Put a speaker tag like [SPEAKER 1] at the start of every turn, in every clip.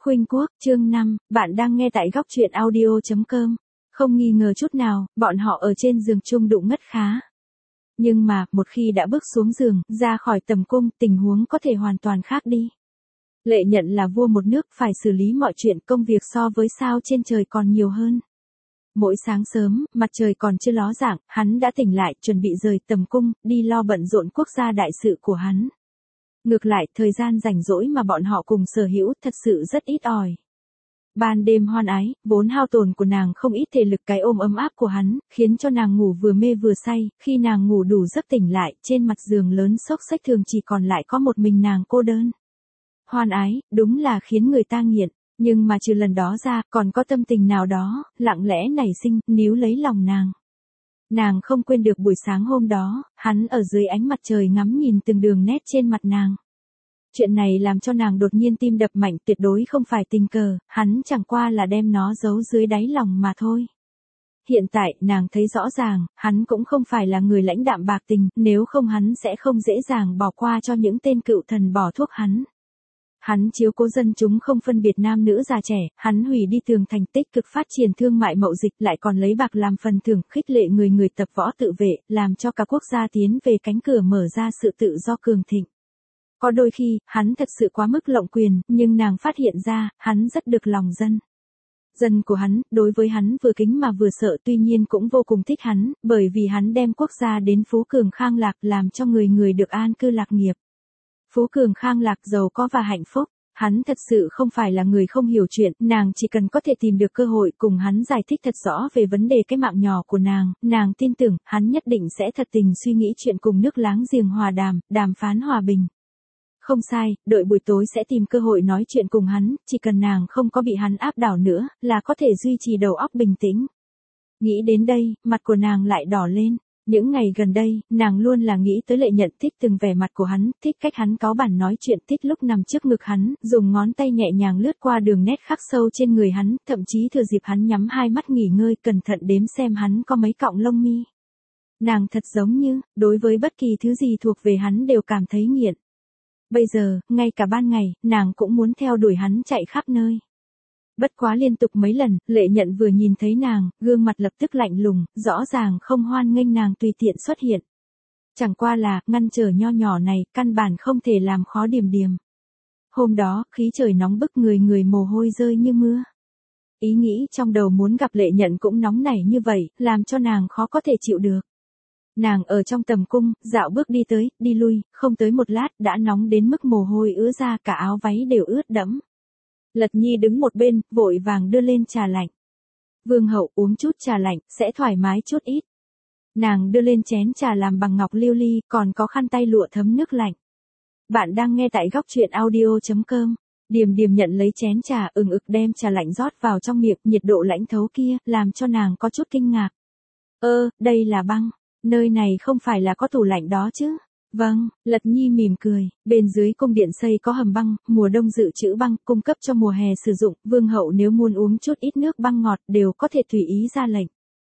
[SPEAKER 1] Khuynh Quốc, chương 5, bạn đang nghe tại góc truyện audio.com. Không nghi ngờ chút nào, bọn họ ở trên giường chung đụng ngất khá. Nhưng mà, một khi đã bước xuống giường, ra khỏi tầm cung, tình huống có thể hoàn toàn khác đi. Lệ Nhận là vua một nước, phải xử lý mọi chuyện, công việc so với sao trên trời còn nhiều hơn. Mỗi sáng sớm, mặt trời còn chưa ló dạng, hắn đã tỉnh lại, chuẩn bị rời tầm cung, đi lo bận rộn quốc gia đại sự của hắn. Ngược lại, thời gian rảnh rỗi mà bọn họ cùng sở hữu thật sự rất ít ỏi. Ban đêm hoan ái, vốn hao tổn của nàng không ít thể lực, cái ôm ấm áp của hắn, khiến cho nàng ngủ vừa mê vừa say, khi nàng ngủ đủ giấc tỉnh lại, trên mặt giường lớn xốc xếch thường chỉ còn lại có một mình nàng cô đơn. Hoan ái, đúng là khiến người ta nghiện, nhưng mà trừ lần đó ra, còn có tâm tình nào đó, lặng lẽ nảy sinh, níu lấy lòng nàng. Nàng không quên được buổi sáng hôm đó, hắn ở dưới ánh mặt trời ngắm nhìn từng đường nét trên mặt nàng. Chuyện này làm cho nàng đột nhiên tim đập mạnh, tuyệt đối không phải tình cờ, hắn chẳng qua là đem nó giấu dưới đáy lòng mà thôi. Hiện tại, nàng thấy rõ ràng, hắn cũng không phải là người lãnh đạm bạc tình, nếu không hắn sẽ không dễ dàng bỏ qua cho những tên cựu thần bỏ thuốc hắn. Hắn chiếu cố dân chúng không phân biệt nam nữ già trẻ, hắn hủy đi tường thành, tích cực phát triển thương mại mậu dịch, lại còn lấy bạc làm phần thưởng, khích lệ người tập võ tự vệ, làm cho cả quốc gia tiến về cánh cửa mở ra sự tự do cường thịnh. Có đôi khi, hắn thật sự quá mức lộng quyền, nhưng nàng phát hiện ra, hắn rất được lòng dân. Dân của hắn, đối với hắn vừa kính mà vừa sợ, tuy nhiên cũng vô cùng thích hắn, bởi vì hắn đem quốc gia đến phú cường khang lạc, làm cho người được an cư lạc nghiệp. Phú cường khang lạc, giàu có và hạnh phúc. Hắn thật sự không phải là người không hiểu chuyện, nàng chỉ cần có thể tìm được cơ hội cùng hắn giải thích thật rõ về vấn đề cái mạng nhỏ của nàng tin tưởng, hắn nhất định sẽ thật tình suy nghĩ chuyện cùng nước láng giềng hòa đàm phán hòa bình. Không sai, đợi buổi tối sẽ tìm cơ hội nói chuyện cùng hắn, chỉ cần nàng không có bị hắn áp đảo nữa, là có thể duy trì đầu óc bình tĩnh. Nghĩ đến đây, mặt của nàng lại đỏ lên. Những ngày gần đây, nàng luôn là nghĩ tới Lệ Nhận, thích từng vẻ mặt của hắn, thích cách hắn cáu bẳn nói chuyện, thích lúc nằm trước ngực hắn, dùng ngón tay nhẹ nhàng lướt qua đường nét khắc sâu trên người hắn, thậm chí thừa dịp hắn nhắm hai mắt nghỉ ngơi, cẩn thận đếm xem hắn có mấy cọng lông mi. Nàng thật giống như, đối với bất kỳ thứ gì thuộc về hắn đều cảm thấy nghiện. Bây giờ, ngay cả ban ngày, nàng cũng muốn theo đuổi hắn chạy khắp nơi. Bất quá liên tục mấy lần, Lệ Nhận vừa nhìn thấy nàng, gương mặt lập tức lạnh lùng, rõ ràng không hoan nghênh nàng tùy tiện xuất hiện. Chẳng qua là, ngăn trở nho nhỏ này, căn bản không thể làm khó Điềm. Hôm đó, khí trời nóng bức, người mồ hôi rơi như mưa. Ý nghĩ trong đầu muốn gặp Lệ Nhận cũng nóng nảy như vậy, làm cho nàng khó có thể chịu được. Nàng ở trong tầm cung, dạo bước đi tới, đi lui, không tới một lát, đã nóng đến mức mồ hôi ứa ra, cả áo váy đều ướt đẫm. Lật Nhi đứng một bên, vội vàng đưa lên trà lạnh. Vương hậu, uống chút trà lạnh, sẽ thoải mái chút ít. Nàng đưa lên chén trà làm bằng ngọc lưu ly, còn có khăn tay lụa thấm nước lạnh. Bạn đang nghe tại góc truyện audio.com. Điềm nhận lấy chén trà, ực đem trà lạnh rót vào trong miệng, nhiệt độ lãnh thấu kia, làm cho nàng có chút kinh ngạc. Đây là băng. Nơi này không phải là có tủ lạnh đó chứ? Vâng, Lật Nhi mỉm cười, bên dưới cung điện xây có hầm băng, mùa đông dự trữ băng, cung cấp cho mùa hè sử dụng, vương hậu nếu muốn uống chút ít nước băng ngọt đều có thể tùy ý ra lệnh.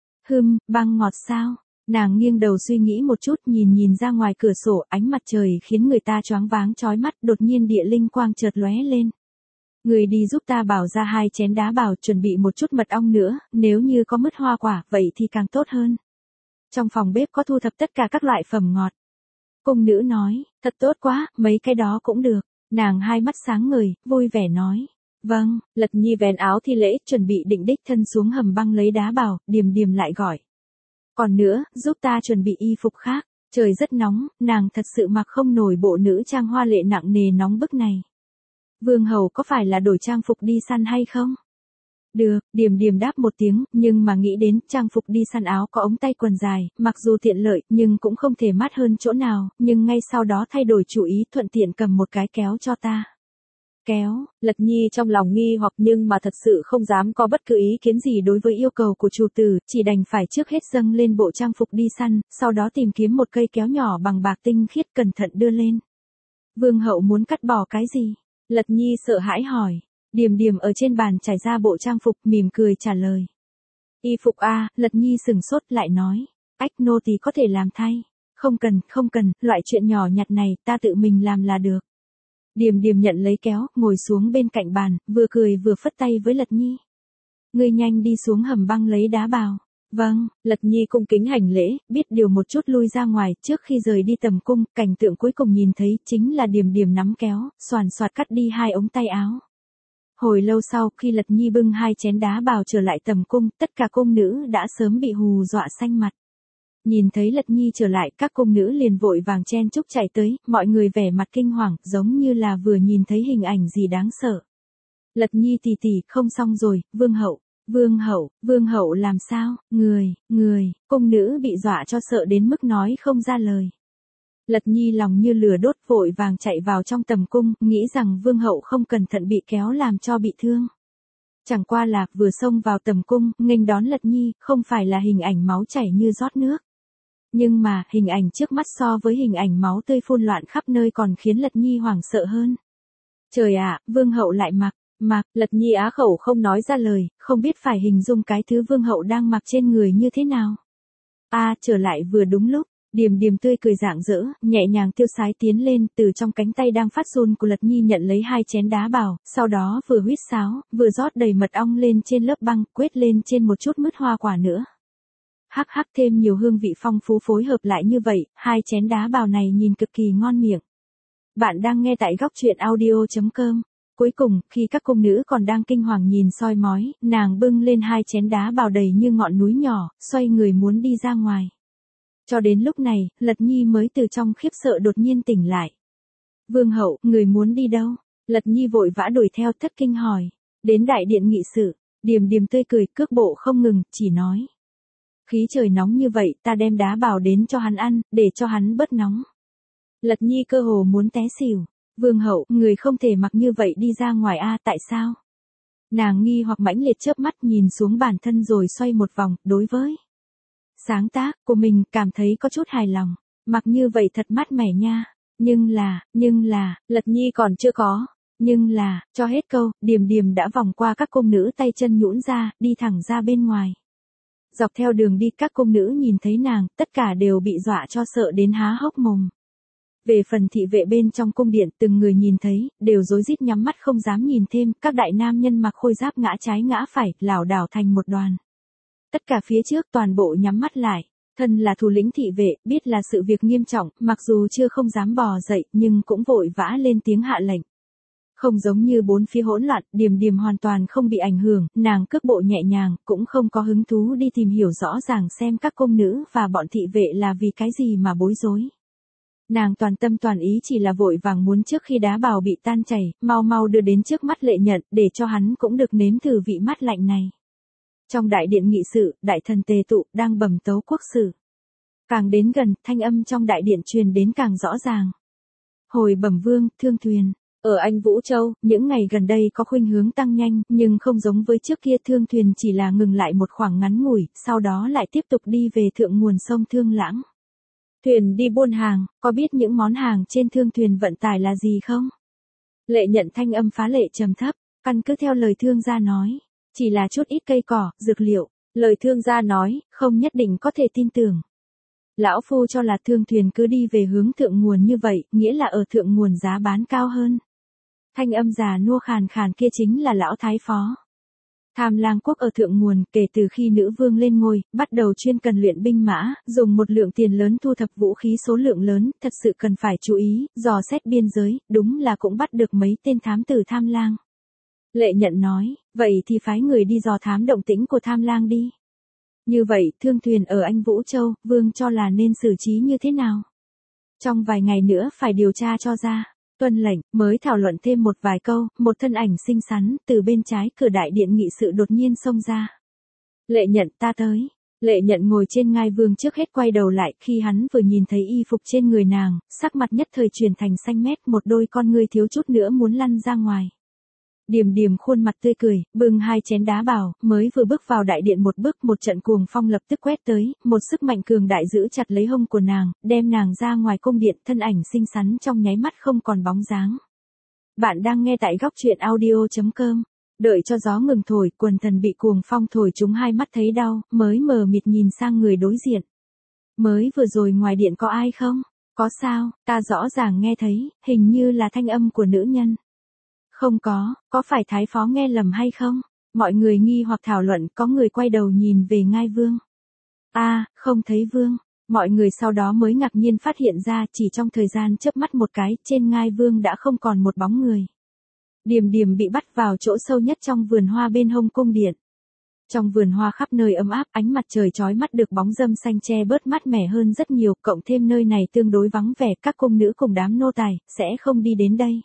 [SPEAKER 1] Băng ngọt sao? Nàng nghiêng đầu suy nghĩ một chút, nhìn ra ngoài cửa sổ, ánh mặt trời khiến người ta choáng váng chói mắt, đột nhiên địa linh quang chợt lóe lên. Người đi giúp ta bảo ra 2 chén đá bảo, chuẩn bị một chút mật ong nữa, nếu như có mứt hoa quả, vậy thì càng tốt hơn. Trong phòng bếp có thu thập tất cả các loại phẩm ngọt. Cung nữ nói, thật tốt quá, mấy cái đó cũng được. Nàng hai mắt sáng ngời, vui vẻ nói. Vâng, Lật Nhi vén áo thi lễ, chuẩn bị định đích thân xuống hầm băng lấy đá bảo, Điềm lại gọi. Còn nữa, giúp ta chuẩn bị y phục khác. Trời rất nóng, nàng thật sự mặc không nổi bộ nữ trang hoa lệ nặng nề nóng bức này. Vương hầu có phải là đổi trang phục đi săn hay không? Được, Điềm đáp một tiếng, nhưng mà nghĩ đến trang phục đi săn áo có ống tay quần dài, mặc dù tiện lợi, nhưng cũng không thể mát hơn chỗ nào, nhưng ngay sau đó thay đổi chủ ý, thuận tiện cầm một cái kéo cho ta. Kéo, Lật Nhi trong lòng nghi hoặc nhưng mà thật sự không dám có bất cứ ý kiến gì đối với yêu cầu của chủ tử, chỉ đành phải trước hết dâng lên bộ trang phục đi săn, sau đó tìm kiếm một cây kéo nhỏ bằng bạc tinh khiết cẩn thận đưa lên. Vương hậu muốn cắt bỏ cái gì? Lật Nhi sợ hãi hỏi. Điềm ở trên bàn trải ra bộ trang phục, mỉm cười trả lời. Y phục a, Lật Nhi sừng sốt lại nói. Ách, nô tỳ có thể làm thay. Không cần, loại chuyện nhỏ nhặt này, ta tự mình làm là được. Điềm Điềm nhận lấy kéo, ngồi xuống bên cạnh bàn, vừa cười vừa phất tay với Lật Nhi. Ngươi nhanh đi xuống hầm băng lấy đá bào. Vâng, Lật Nhi cung kính hành lễ, biết điều một chút lui ra ngoài, trước khi rời đi tầm cung, cảnh tượng cuối cùng nhìn thấy chính là Điềm Điềm nắm kéo, xoàn xoạt cắt đi 2 ống tay áo. Hồi lâu sau, khi Lật Nhi bưng 2 chén đá bào trở lại tầm cung, tất cả cung nữ đã sớm bị hù dọa xanh mặt. Nhìn thấy Lật Nhi trở lại, các cung nữ liền vội vàng chen chúc chạy tới, mọi người vẻ mặt kinh hoàng, giống như là vừa nhìn thấy hình ảnh gì đáng sợ. Lật Nhi tỷ tỷ, không xong rồi, Vương hậu làm sao, cung nữ bị dọa cho sợ đến mức nói không ra lời. Lật Nhi lòng như lửa đốt vội vàng chạy vào trong tầm cung, nghĩ rằng Vương hậu không cẩn thận bị kéo làm cho bị thương. Chẳng qua là vừa xông vào tầm cung, nghênh đón Lật Nhi, không phải là hình ảnh máu chảy như rót nước. Nhưng mà, hình ảnh trước mắt so với hình ảnh máu tươi phun loạn khắp nơi còn khiến Lật Nhi hoảng sợ hơn. Trời ạ, Vương hậu lại mặc, Lật Nhi á khẩu không nói ra lời, không biết phải hình dung cái thứ Vương hậu đang mặc trên người như thế nào. Trở lại vừa đúng lúc, Điềm Điềm tươi cười rạng rỡ, nhẹ nhàng tiêu sái tiến lên, từ trong cánh tay đang phát run của Lật Nhi nhận lấy 2 chén đá bào, sau đó vừa huýt sáo, vừa rót đầy mật ong lên trên lớp băng, quết lên trên một chút mứt hoa quả nữa. Hắc thêm nhiều hương vị phong phú phối hợp lại như vậy, 2 chén đá bào này nhìn cực kỳ ngon miệng. Bạn đang nghe tại góc truyện audio.com. Cuối cùng, khi các cung nữ còn đang kinh hoàng nhìn soi mói, nàng bưng lên 2 chén đá bào đầy như ngọn núi nhỏ, xoay người muốn đi ra ngoài. Cho đến lúc này, Lật Nhi mới từ trong khiếp sợ đột nhiên tỉnh lại. Vương hậu, người muốn đi đâu? Lật Nhi vội vã đuổi theo thất kinh hỏi. Đến đại điện nghị sự, Điềm Điềm tươi cười, cước bộ không ngừng, chỉ nói. Khí trời nóng như vậy, ta đem đá bào đến cho hắn ăn, để cho hắn bớt nóng. Lật Nhi cơ hồ muốn té xỉu. Vương hậu, người không thể mặc như vậy đi ra ngoài tại sao? Nàng nghi hoặc mãnh liệt chớp mắt nhìn xuống bản thân rồi xoay một vòng, đối với sáng tác của mình cảm thấy có chút hài lòng. Mặc như vậy thật mát mẻ nha. Nhưng là, Lật Nhi còn chưa có. Nhưng là, cho hết câu, Điềm Điềm đã vòng qua các cung nữ tay chân nhũn ra, đi thẳng ra bên ngoài. Dọc theo đường đi các cung nữ nhìn thấy nàng, tất cả đều bị dọa cho sợ đến há hốc mồm. Về phần thị vệ bên trong cung điện, từng người nhìn thấy, đều rối rít nhắm mắt không dám nhìn thêm, các đại nam nhân mặc khôi giáp ngã trái ngã phải, lảo đảo thành một đoàn. Tất cả phía trước toàn bộ nhắm mắt lại, thân là thủ lĩnh thị vệ, biết là sự việc nghiêm trọng, mặc dù chưa không dám bò dậy, nhưng cũng vội vã lên tiếng hạ lệnh. Không giống như bốn phía hỗn loạn, Điềm Điềm hoàn toàn không bị ảnh hưởng, nàng cước bộ nhẹ nhàng, cũng không có hứng thú đi tìm hiểu rõ ràng xem các cung nữ và bọn thị vệ là vì cái gì mà bối rối. Nàng toàn tâm toàn ý chỉ là vội vàng muốn trước khi đá bào bị tan chảy, mau đưa đến trước mắt Lệ Nhận, để cho hắn cũng được nếm thử vị mát lạnh này. Trong đại điện nghị sự, đại thần Tề Tụ đang bẩm tấu quốc sử. Càng đến gần, thanh âm trong đại điện truyền đến càng rõ ràng. Hồi bẩm vương, Thương Thuyền. Ở Anh Vũ Châu, những ngày gần đây có khuynh hướng tăng nhanh, nhưng không giống với trước kia, Thương Thuyền chỉ là ngừng lại một khoảng ngắn ngủi, sau đó lại tiếp tục đi về thượng nguồn sông Thương Lãng. Thuyền đi buôn hàng, có biết những món hàng trên Thương Thuyền vận tải là gì không? Lệ Nhận thanh âm phá lệ trầm thấp, căn cứ theo lời thương gia nói, chỉ là chút ít cây cỏ, dược liệu, lời thương gia nói, không nhất định có thể tin tưởng. Lão phu cho là Thương Thuyền cứ đi về hướng thượng nguồn như vậy, nghĩa là ở thượng nguồn giá bán cao hơn. Thanh âm già nua khàn khàn kia chính là lão thái phó. Tham Lang quốc ở thượng nguồn, kể từ khi nữ vương lên ngôi, bắt đầu chuyên cần luyện binh mã, dùng một lượng tiền lớn thu thập vũ khí số lượng lớn, thật sự cần phải chú ý, dò xét biên giới, đúng là cũng bắt được mấy tên thám tử Tham Lang. Lệ Nhận nói, vậy thì phái người đi dò thám động tĩnh của Tham Lang đi. Như vậy, Thương Thuyền ở Anh Vũ Châu, vương cho là nên xử trí như thế nào? Trong vài ngày nữa phải điều tra cho ra. Tuân lệnh, mới thảo luận thêm một vài câu, một thân ảnh xinh xắn, từ bên trái cửa đại điện nghị sự đột nhiên xông ra. Lệ Nhận, ta tới. Lệ Nhận ngồi trên ngai vương trước hết quay đầu lại, khi hắn vừa nhìn thấy y phục trên người nàng, sắc mặt nhất thời chuyển thành xanh mét, một đôi con ngươi thiếu chút nữa muốn lăn ra ngoài. Điềm Điềm khuôn mặt tươi cười, bưng 2 chén đá bào, mới vừa bước vào đại điện một bước, một trận cuồng phong lập tức quét tới, một sức mạnh cường đại giữ chặt lấy hông của nàng, đem nàng ra ngoài cung điện, thân ảnh xinh xắn trong nháy mắt không còn bóng dáng. Bạn đang nghe tại góc truyện audio.com. Đợi cho gió ngừng thổi, quần thần bị cuồng phong thổi trúng hai mắt thấy đau, mới mờ mịt nhìn sang người đối diện. Mới vừa rồi ngoài điện có ai không? Có sao, ta rõ ràng nghe thấy, hình như là thanh âm của nữ nhân. Không có phải Thái Phó nghe lầm hay không? Mọi người nghi hoặc thảo luận, có người quay đầu nhìn về ngai vương. Không thấy vương. Mọi người sau đó mới ngạc nhiên phát hiện ra chỉ trong thời gian chớp mắt một cái, trên ngai vương đã không còn một bóng người. Điềm Điềm bị bắt vào chỗ sâu nhất trong vườn hoa bên hông cung điện. Trong vườn hoa khắp nơi ấm áp, ánh mặt trời chói mắt được bóng râm xanh che bớt mát mẻ hơn rất nhiều, cộng thêm nơi này tương đối vắng vẻ, các cung nữ cùng đám nô tài sẽ không đi đến đây.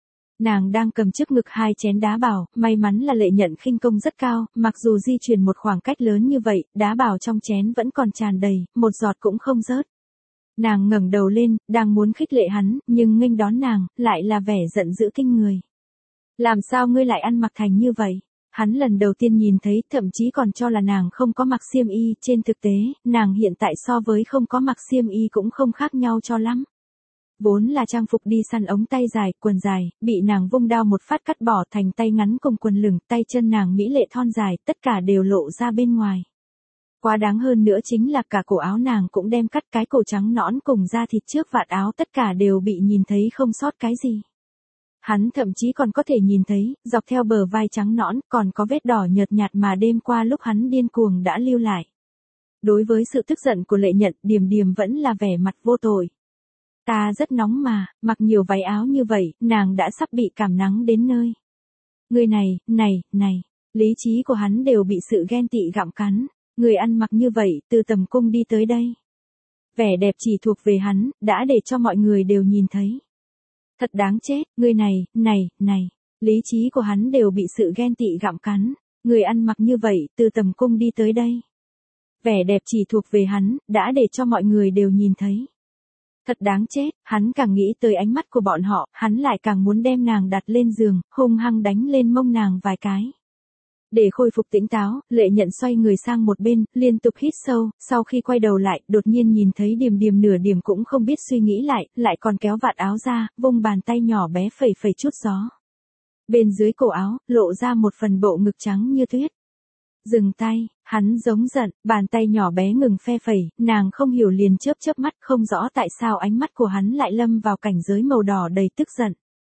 [SPEAKER 1] Nàng đang cầm trước ngực 2 chén đá bảo, may mắn là Lệ Nhận khinh công rất cao, mặc dù di chuyển một khoảng cách lớn như vậy, đá bảo trong chén vẫn còn tràn đầy, một giọt cũng không rớt. Nàng ngẩng đầu lên, đang muốn khích lệ hắn, nhưng nghênh đón nàng, lại là vẻ giận dữ kinh người. Làm sao ngươi lại ăn mặc thành như vậy? Hắn lần đầu tiên nhìn thấy, thậm chí còn cho là nàng không có mặc xiêm y, trên thực tế, nàng hiện tại so với không có mặc xiêm y cũng không khác nhau cho lắm. Vốn là trang phục đi săn, ống tay dài, quần dài, bị nàng vung đao một phát cắt bỏ thành tay ngắn cùng quần lửng, tay chân nàng mỹ lệ thon dài, tất cả đều lộ ra bên ngoài. Quá đáng hơn nữa chính là cả cổ áo nàng cũng đem cắt, cái cổ trắng nõn cùng da thịt trước vạt áo tất cả đều bị nhìn thấy không sót cái gì. Hắn thậm chí còn có thể nhìn thấy, dọc theo bờ vai trắng nõn, còn có vết đỏ nhợt nhạt mà đêm qua lúc hắn điên cuồng đã lưu lại. Đối với sự tức giận của Lệ Nhận, Điềm Điềm vẫn là vẻ mặt vô tội. Ta rất nóng mà, mặc nhiều váy áo như vậy, nàng đã sắp bị cảm nắng đến nơi. Người này, lý trí của hắn đều bị sự ghen tị gặm cắn. Người ăn mặc như vậy, từ tầm cung đi tới đây. Vẻ đẹp chỉ thuộc về hắn, đã để cho mọi người đều nhìn thấy. Thật đáng chết, người này, lý trí của hắn đều bị sự ghen tị gặm cắn. Người ăn mặc như vậy, từ tầm cung đi tới đây. Vẻ đẹp chỉ thuộc về hắn, đã để cho mọi người đều nhìn thấy. Thật đáng chết, hắn càng nghĩ tới ánh mắt của bọn họ, hắn lại càng muốn đem nàng đặt lên giường, hung hăng đánh lên mông nàng vài cái. Để khôi phục tỉnh táo, Lệ Nhận xoay người sang một bên, liên tục hít sâu, sau khi quay đầu lại, đột nhiên nhìn thấy Điềm Điềm nửa điểm cũng không biết suy nghĩ lại còn kéo vạt áo ra, vung bàn tay nhỏ bé phẩy phẩy chút gió. Bên dưới cổ áo, lộ ra một phần bộ ngực trắng như tuyết. Dừng tay, hắn giống giận, bàn tay nhỏ bé ngừng phe phẩy, nàng không hiểu liền chớp mắt, không rõ tại sao ánh mắt của hắn lại lâm vào cảnh giới màu đỏ đầy tức giận.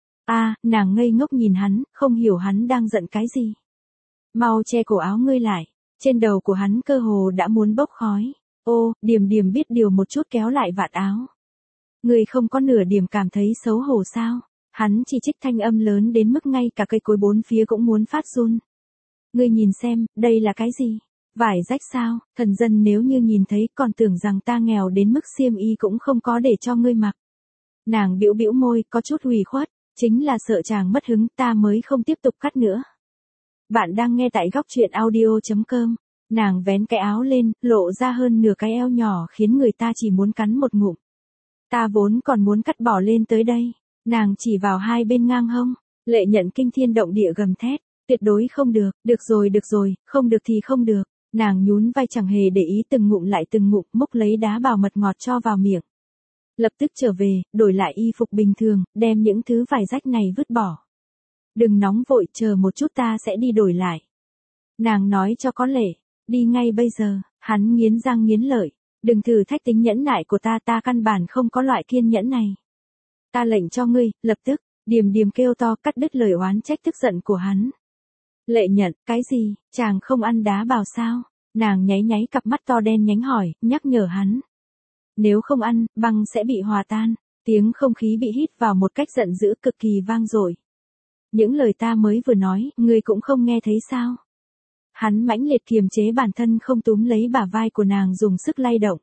[SPEAKER 1] Nàng ngây ngốc nhìn hắn, không hiểu hắn đang giận cái gì. Mau che cổ áo ngươi lại, trên đầu của hắn cơ hồ đã muốn bốc khói. Điềm Điềm biết điều một chút kéo lại vạt áo. Ngươi không có nửa điểm cảm thấy xấu hổ sao? Hắn chỉ trích thanh âm lớn đến mức ngay cả cây cối bốn phía cũng muốn phát run. Ngươi nhìn xem, đây là cái gì? Vải rách sao? Thần dân nếu như nhìn thấy còn tưởng rằng ta nghèo đến mức xiêm y cũng không có để cho ngươi mặc. Nàng bĩu bĩu môi, có chút ủy khuất, chính là sợ chàng mất hứng, ta mới không tiếp tục cắt nữa. Bạn đang nghe tại góc truyện audio.com. Nàng vén cái áo lên, lộ ra hơn nửa cái eo nhỏ khiến người ta chỉ muốn cắn một ngụm. Ta vốn còn muốn cắt bỏ lên tới đây. Nàng chỉ vào hai bên ngang hông. Lệ Nhận kinh thiên động địa gầm thét. Tuyệt đối không được, được rồi, không được thì không được. Nàng nhún vai chẳng hề để ý, từng ngụm lại từng ngụm, múc lấy đá bảo mật ngọt cho vào miệng. Lập tức trở về, đổi lại y phục bình thường, đem những thứ vải rách này vứt bỏ. Đừng nóng vội, chờ một chút ta sẽ đi đổi lại. Nàng nói cho có lệ, đi ngay bây giờ. Hắn nghiến răng nghiến lợi. Đừng thử thách tính nhẫn nại của ta căn bản không có loại kiên nhẫn này. Ta lệnh cho ngươi, lập tức. Điềm Điềm kêu to, cắt đứt lời oán trách tức giận của hắn. Lệ Nhận, cái gì, chàng không ăn đá bào sao? Nàng nháy nháy cặp mắt to đen nhánh hỏi, nhắc nhở hắn. Nếu không ăn, băng sẽ bị hòa tan. Tiếng không khí bị hít vào một cách giận dữ cực kỳ vang dội. Những lời ta mới vừa nói, ngươi cũng không nghe thấy sao? Hắn mãnh liệt kiềm chế bản thân không túm lấy bả vai của nàng dùng sức lay động.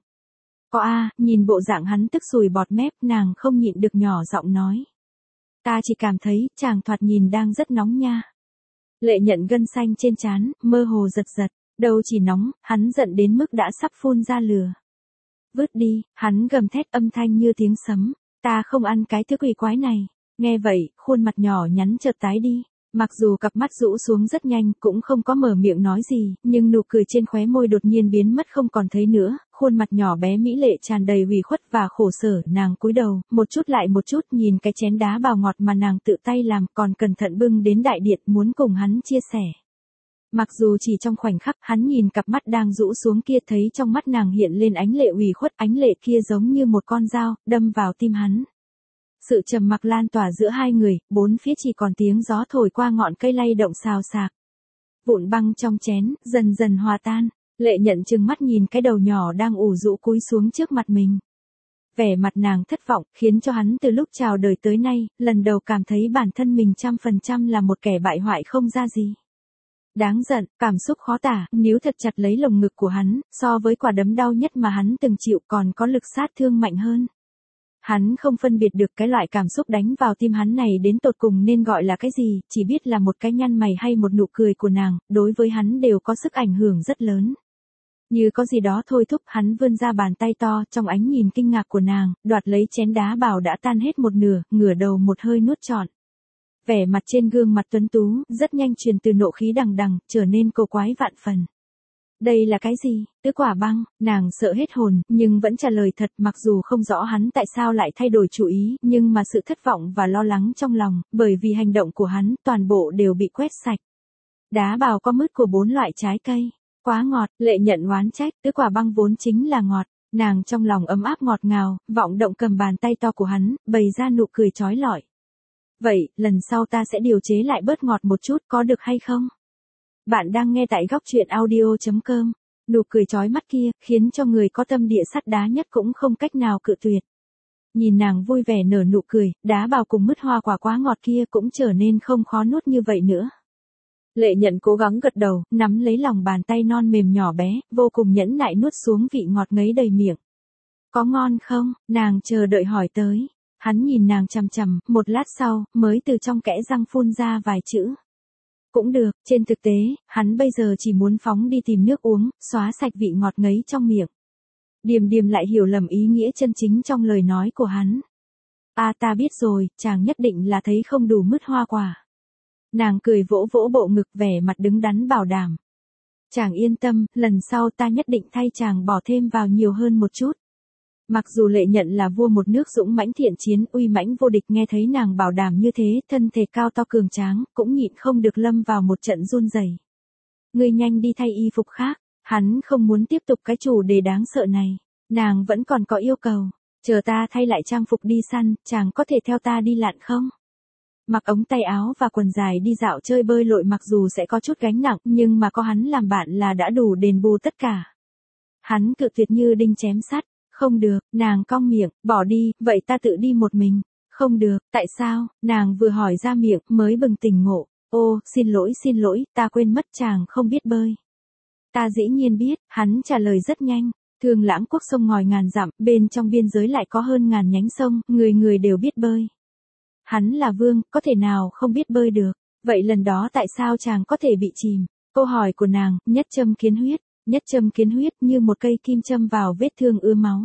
[SPEAKER 1] Nhìn bộ dạng hắn tức sùi bọt mép, nàng không nhịn được nhỏ giọng nói. Ta chỉ cảm thấy, chàng thoạt nhìn đang rất nóng nha. Lệ Nhận gân xanh trên trán, mơ hồ giật, đâu chỉ nóng, hắn giận đến mức đã sắp phun ra lửa. Vứt đi, hắn gầm thét âm thanh như tiếng sấm, ta không ăn cái thứ quỷ quái này. Nghe vậy, khuôn mặt nhỏ nhắn chợt tái đi, mặc dù cặp mắt rũ xuống rất nhanh, cũng không có mở miệng nói gì, nhưng nụ cười trên khóe môi đột nhiên biến mất không còn thấy nữa, khuôn mặt nhỏ bé mỹ lệ tràn đầy ủy khuất và khổ sở, nàng cúi đầu, một chút lại một chút nhìn cái chén đá bào ngọt mà nàng tự tay làm, còn cẩn thận bưng đến đại điện muốn cùng hắn chia sẻ. Mặc dù chỉ trong khoảnh khắc hắn nhìn cặp mắt đang rũ xuống kia thấy trong mắt nàng hiện lên ánh lệ ủy khuất, ánh lệ kia giống như một con dao, đâm vào tim hắn. Sự trầm mặc lan tỏa giữa hai người, bốn phía chỉ còn tiếng gió thổi qua ngọn cây lay động xào xạc. Vụn băng trong chén, dần dần hòa tan, Lệ Nhận trừng mắt nhìn cái đầu nhỏ đang ủ rũ cúi xuống trước mặt mình. Vẻ mặt nàng thất vọng, khiến cho hắn từ lúc chào đời tới nay, lần đầu cảm thấy bản thân mình 100% là một kẻ bại hoại không ra gì. Đáng giận, cảm xúc khó tả, níu thật chặt lấy lồng ngực của hắn, so với quả đấm đau nhất mà hắn từng chịu còn có lực sát thương mạnh hơn. Hắn không phân biệt được cái loại cảm xúc đánh vào tim hắn này đến tột cùng nên gọi là cái gì, chỉ biết là một cái nhăn mày hay một nụ cười của nàng, đối với hắn đều có sức ảnh hưởng rất lớn. Như có gì đó thôi thúc hắn vươn ra bàn tay to, trong ánh nhìn kinh ngạc của nàng, đoạt lấy chén đá bào đã tan hết một nửa, ngửa đầu một hơi nuốt trọn. Vẻ mặt trên gương mặt tuấn tú, rất nhanh truyền từ nộ khí đằng đằng, trở nên cổ quái vạn phần. Đây là cái gì? Tứ quả băng, nàng sợ hết hồn, nhưng vẫn trả lời thật, mặc dù không rõ hắn tại sao lại thay đổi chủ ý, nhưng mà sự thất vọng và lo lắng trong lòng, bởi vì hành động của hắn, toàn bộ đều bị quét sạch. Đá bào có mứt của 4 loại trái cây. Quá ngọt, Lệ Nhận oán trách, tứ quả băng vốn chính là ngọt, nàng trong lòng ấm áp ngọt ngào, vọng động cầm bàn tay to của hắn, bày ra nụ cười chói lọi. Vậy, lần sau ta sẽ điều chế lại bớt ngọt một chút, có được hay không? Bạn đang nghe tại góc truyện audio.com. Nụ cười chói mắt kia, khiến cho người có tâm địa sắt đá nhất cũng không cách nào cự tuyệt. Nhìn nàng vui vẻ nở nụ cười, đá bào cùng mứt hoa quả quá ngọt kia cũng trở nên không khó nuốt như vậy nữa. Lệ Nhận cố gắng gật đầu, nắm lấy lòng bàn tay non mềm nhỏ bé, vô cùng nhẫn nại nuốt xuống vị ngọt ngấy đầy miệng. Có ngon không? Nàng chờ đợi hỏi tới. Hắn nhìn nàng chằm chằm, một lát sau, mới từ trong kẽ răng phun ra vài chữ. Cũng được, trên thực tế, hắn bây giờ chỉ muốn phóng đi tìm nước uống, xóa sạch vị ngọt ngấy trong miệng. Điềm Điềm lại hiểu lầm ý nghĩa chân chính trong lời nói của hắn. Ta biết rồi, chàng nhất định là thấy không đủ mứt hoa quả. Nàng cười vỗ vỗ bộ ngực vẻ mặt đứng đắn bảo đảm. Chàng yên tâm, lần sau ta nhất định thay chàng bỏ thêm vào nhiều hơn một chút. Mặc dù Lệ Nhận là vua một nước dũng mãnh thiện chiến, uy mãnh vô địch, nghe thấy nàng bảo đảm như thế, thân thể cao to cường tráng, cũng nhịn không được lâm vào một trận run rẩy. Ngươi nhanh đi thay y phục khác, hắn không muốn tiếp tục cái chủ đề đáng sợ này. Nàng vẫn còn có yêu cầu, chờ ta thay lại trang phục đi săn, chàng có thể theo ta đi lặn không? Mặc ống tay áo và quần dài đi dạo chơi bơi lội mặc dù sẽ có chút gánh nặng, nhưng mà có hắn làm bạn là đã đủ đền bù tất cả. Hắn cự tuyệt như đinh chém sắt. Không được, nàng cong miệng, bỏ đi, vậy ta tự đi một mình. Không được, tại sao? Nàng vừa hỏi ra miệng, mới bừng tỉnh ngộ. Ô, xin lỗi, ta quên mất chàng không biết bơi. Ta dĩ nhiên biết, hắn trả lời rất nhanh. Thương Lãng Quốc sông ngòi ngàn dặm, bên trong biên giới lại có hơn ngàn nhánh sông, người người đều biết bơi. Hắn là vương, có thể nào không biết bơi được. Vậy lần đó tại sao chàng có thể bị chìm? Câu hỏi của nàng, nhất châm kiến huyết. Nhất châm kiến huyết như một cây kim châm vào vết thương ưa máu.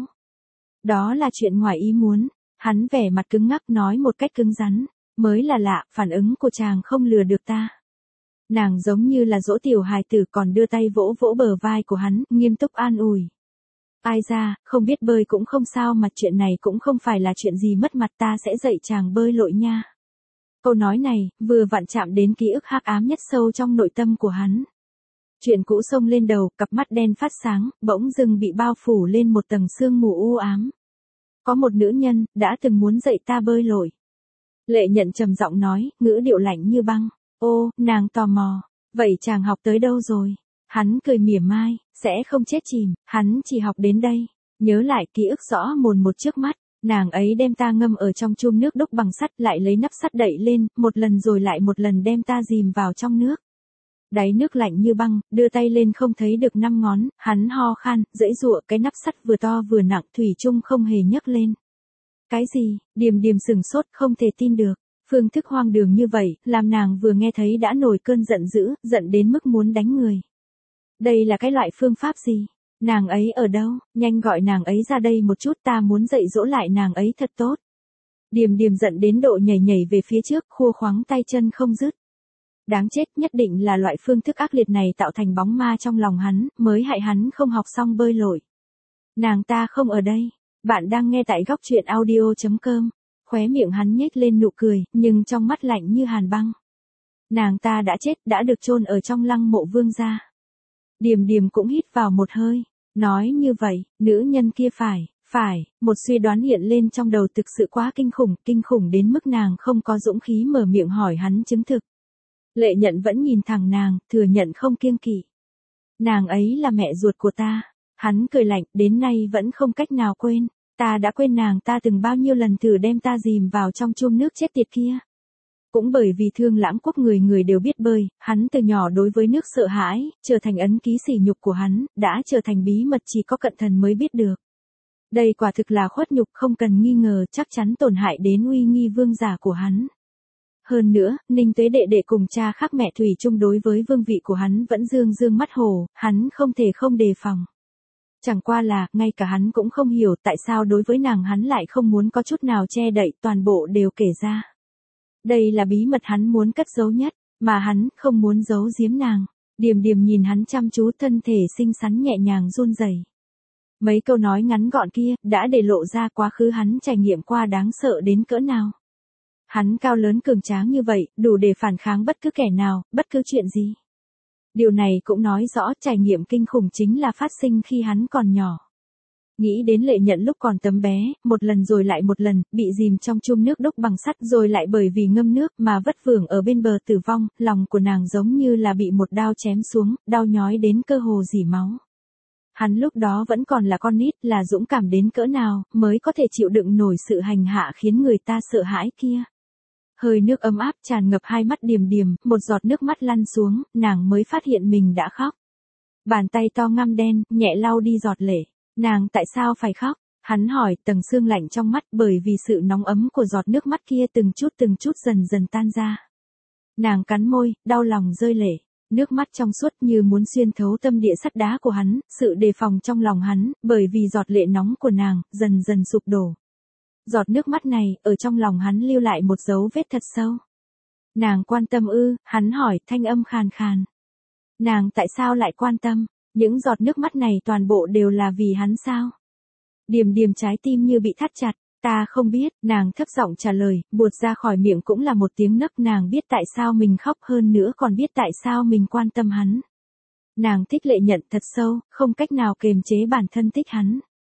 [SPEAKER 1] Đó là chuyện ngoài ý muốn. Hắn vẻ mặt cứng ngắc nói một cách cứng rắn. Mới là lạ, phản ứng của chàng không lừa được ta. Nàng giống như là dỗ tiểu hài tử còn đưa tay vỗ vỗ bờ vai của hắn, nghiêm túc an ủi. Ai ra, không biết bơi cũng không sao mà chuyện này cũng không phải là chuyện gì mất mặt, ta sẽ dạy chàng bơi lội nha. Câu nói này, vừa vặn chạm đến ký ức hắc ám nhất sâu trong nội tâm của hắn. Chuyện cũ xông lên đầu, cặp mắt đen phát sáng, bỗng dưng bị bao phủ lên một tầng sương mù u ám. Có một nữ nhân, đã từng muốn dạy ta bơi lội. Lệ Nhận trầm giọng nói, ngữ điệu lạnh như băng. Ô, nàng tò mò. Vậy chàng học tới đâu rồi? Hắn cười mỉa mai, sẽ không chết chìm, hắn chỉ học đến đây. Nhớ lại ký ức rõ mồn một trước mắt. Nàng ấy đem ta ngâm ở trong chum nước đúc bằng sắt, lại lấy nắp sắt đậy lên, một lần rồi lại một lần đem ta dìm vào trong nước. Đáy nước lạnh như băng, đưa tay lên không thấy được 5 ngón, hắn ho khan, giãy giụa, cái nắp sắt vừa to vừa nặng, thủy chung không hề nhấc lên. Cái gì? Điềm Điềm sửng sốt, không thể tin được. Phương thức hoang đường như vậy, làm nàng vừa nghe thấy đã nổi cơn giận dữ, giận đến mức muốn đánh người. Đây là cái loại phương pháp gì? Nàng ấy ở đâu? Nhanh gọi nàng ấy ra đây một chút, ta muốn dạy dỗ lại nàng ấy thật tốt. Điềm Điềm giận đến độ nhảy nhảy về phía trước, khua khoáng tay chân không dứt. Đáng chết, nhất định là loại phương thức ác liệt này tạo thành bóng ma trong lòng hắn, mới hại hắn không học xong bơi lội. Nàng ta không ở đây. Bạn đang nghe tại góc truyện audio.com. Khóe miệng hắn nhếch lên nụ cười, nhưng trong mắt lạnh như hàn băng. Nàng ta đã chết, đã được chôn ở trong lăng mộ Vương gia. Điềm Điềm cũng hít vào một hơi, nói như vậy, nữ nhân kia phải, một suy đoán hiện lên trong đầu thực sự quá kinh khủng đến mức nàng không có dũng khí mở miệng hỏi hắn chứng thực. Lệ Nhận vẫn nhìn thẳng nàng, thừa nhận không kiêng kỵ. Nàng ấy là mẹ ruột của ta. Hắn cười lạnh, đến nay vẫn không cách nào quên. Ta đã quên nàng ta từng bao nhiêu lần thử đem ta dìm vào trong chum nước chết tiệt kia. Cũng bởi vì Thương Lãng Quốc người người đều biết bơi, hắn từ nhỏ đối với nước sợ hãi, trở thành ấn ký sỉ nhục của hắn, đã trở thành bí mật chỉ có cận thần mới biết được. Đây quả thực là khuất nhục không cần nghi ngờ, chắc chắn tổn hại đến uy nghi vương giả của hắn. Hơn nữa, Ninh Tuế đệ đệ cùng cha khác mẹ thủy chung đối với vương vị của hắn vẫn dương mắt hồ, hắn không thể không đề phòng. Chẳng qua là, ngay cả hắn cũng không hiểu tại sao đối với nàng hắn lại không muốn có chút nào che đậy, toàn bộ đều kể ra. Đây là bí mật hắn muốn cất giấu nhất, mà hắn không muốn giấu giếm nàng. Điềm Điềm nhìn hắn chăm chú, thân thể xinh xắn nhẹ nhàng run rẩy. Mấy câu nói ngắn gọn kia, đã để lộ ra quá khứ hắn trải nghiệm qua đáng sợ đến cỡ nào. Hắn cao lớn cường tráng như vậy, đủ để phản kháng bất cứ kẻ nào, bất cứ chuyện gì. Điều này cũng nói rõ trải nghiệm kinh khủng chính là phát sinh khi hắn còn nhỏ. Nghĩ đến Lệ Nhận lúc còn tấm bé, một lần rồi lại một lần, bị dìm trong chum nước đúc bằng sắt rồi lại bởi vì ngâm nước mà vất vưởng ở bên bờ tử vong, lòng của nàng giống như là bị một đao chém xuống, đau nhói đến cơ hồ rỉ máu. Hắn lúc đó vẫn còn là con nít, là dũng cảm đến cỡ nào, mới có thể chịu đựng nổi sự hành hạ khiến người ta sợ hãi kia. Hơi nước ấm áp tràn ngập hai mắt Điềm Điềm, một giọt nước mắt lăn xuống, nàng mới phát hiện mình đã khóc. Bàn tay to ngăm đen, nhẹ lau đi giọt lệ. Nàng tại sao phải khóc? Hắn hỏi, tầng sương lạnh trong mắt bởi vì sự nóng ấm của giọt nước mắt kia từng chút dần dần tan ra. Nàng cắn môi, đau lòng rơi lệ. Nước mắt trong suốt như muốn xuyên thấu tâm địa sắt đá của hắn, sự đề phòng trong lòng hắn, bởi vì giọt lệ nóng của nàng, dần dần sụp đổ. Giọt nước mắt này, ở trong lòng hắn lưu lại một dấu vết thật sâu. Nàng quan tâm ư? Hắn hỏi, thanh âm khàn khàn. Nàng tại sao lại quan tâm? Những giọt nước mắt này toàn bộ đều là vì hắn sao? Điềm Điềm trái tim như bị thắt chặt. Ta không biết, nàng thấp giọng trả lời, buột ra khỏi miệng cũng là một tiếng nấc. Nàng biết tại sao mình khóc, hơn nữa còn biết tại sao mình quan tâm hắn. Nàng thích Lệ Nhận thật sâu, không cách nào kiềm chế bản thân thích hắn.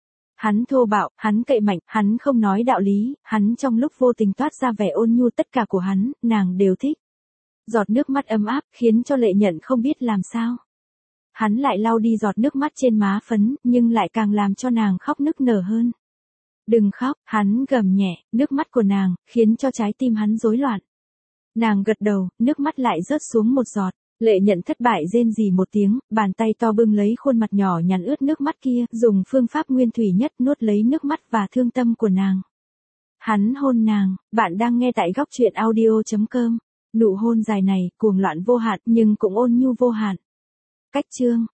[SPEAKER 1] Hắn thô bạo, hắn cậy mạnh, hắn không nói đạo lý, hắn trong lúc vô tình toát ra vẻ ôn nhu, tất cả của hắn, nàng đều thích. Giọt nước mắt ấm áp, khiến cho Lệ Nhận không biết làm sao. Hắn lại lau đi giọt nước mắt trên má phấn, nhưng lại càng làm cho nàng khóc nức nở hơn. Đừng khóc, hắn gầm nhẹ, nước mắt của nàng, khiến cho trái tim hắn rối loạn. Nàng gật đầu, nước mắt lại rớt xuống một giọt. Lệ Nhận thất bại rên rỉ một tiếng, bàn tay to bưng lấy khuôn mặt nhỏ nhắn ướt nước mắt kia, dùng phương pháp nguyên thủy nhất nuốt lấy nước mắt và thương tâm của nàng. Hắn hôn nàng, bạn đang nghe tại góc truyện audio.com. Nụ hôn dài này, cuồng loạn vô hạn nhưng cũng ôn nhu vô hạn. Cách chương